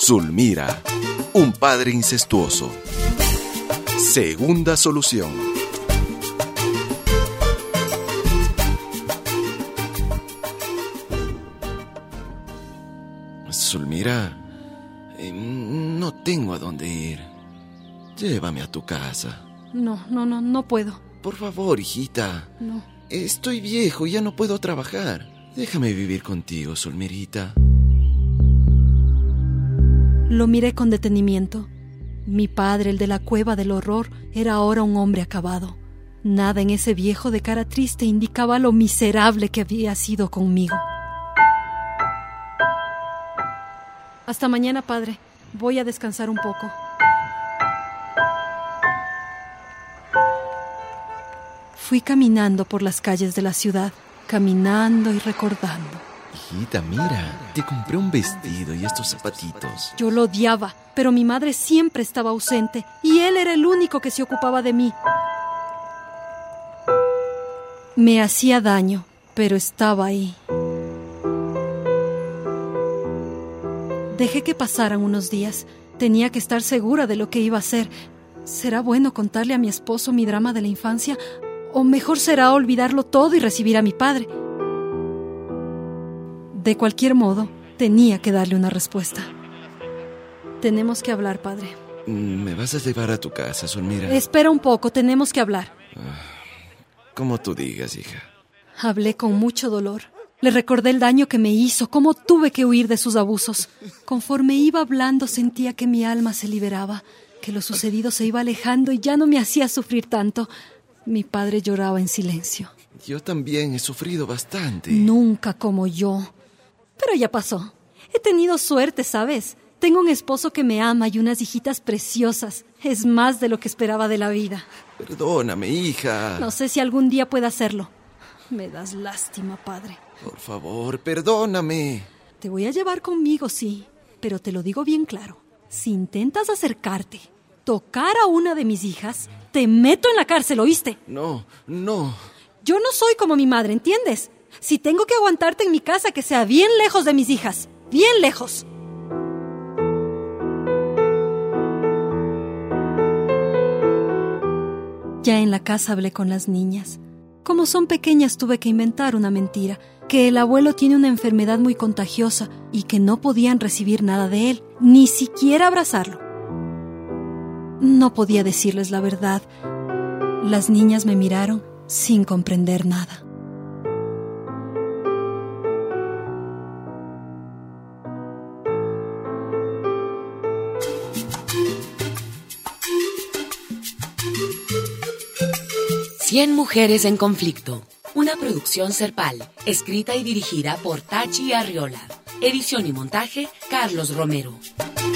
Zulmira, un padre incestuoso. Segunda solución. Zulmira, no tengo a dónde ir. Llévame a tu casa. No puedo. Por favor, hijita. No. Estoy viejo, ya no puedo trabajar. Déjame vivir contigo, Zulmirita. Lo miré con detenimiento. Mi padre, el de la cueva del horror, era ahora un hombre acabado. Nada en ese viejo de cara triste indicaba lo miserable que había sido conmigo. Hasta mañana, padre. Voy a descansar un poco. Fui caminando por las calles de la ciudad, caminando y recordando. Hijita, mira, te compré un vestido y estos zapatitos. Yo lo odiaba, pero mi madre siempre estaba ausente y él era el único que se ocupaba de mí. Me hacía daño, pero estaba ahí. Dejé que pasaran unos días. Tenía que estar segura de lo que iba a hacer. ¿Será bueno contarle a mi esposo mi drama de la infancia? ¿O mejor será olvidarlo todo y recibir a mi padre? De cualquier modo, tenía que darle una respuesta. Tenemos que hablar, padre. ¿Me vas a llevar a tu casa, Zulmira? Espera un poco, tenemos que hablar. Como tú digas, hija. Hablé con mucho dolor. Le recordé el daño que me hizo, cómo tuve que huir de sus abusos. Conforme iba hablando, sentía que mi alma se liberaba, que lo sucedido se iba alejando y ya no me hacía sufrir tanto. Mi padre lloraba en silencio. Yo también he sufrido bastante. Nunca como yo. Pero ya pasó. He tenido suerte, ¿sabes? Tengo un esposo que me ama y unas hijitas preciosas. Es más de lo que esperaba de la vida. Perdóname, hija. No sé si algún día pueda hacerlo. Me das lástima, padre. Por favor, perdóname. Te voy a llevar conmigo, sí. Pero te lo digo bien claro. Si intentas acercarte, tocar a una de mis hijas, te meto en la cárcel, ¿oíste? No. Yo no soy como mi madre, ¿entiendes? Si tengo que aguantarte en mi casa, que sea bien lejos de mis hijas. Bien lejos. Ya en la casa hablé con las niñas. Como son pequeñas, tuve que inventar una mentira, que el abuelo tiene una enfermedad muy contagiosa y que no podían recibir nada de él, ni siquiera abrazarlo. No podía decirles la verdad. Las niñas me miraron sin comprender nada. Cien mujeres en conflicto. Una producción Serpal, escrita y dirigida por Tachi Arriola. Edición y montaje, Carlos Romero.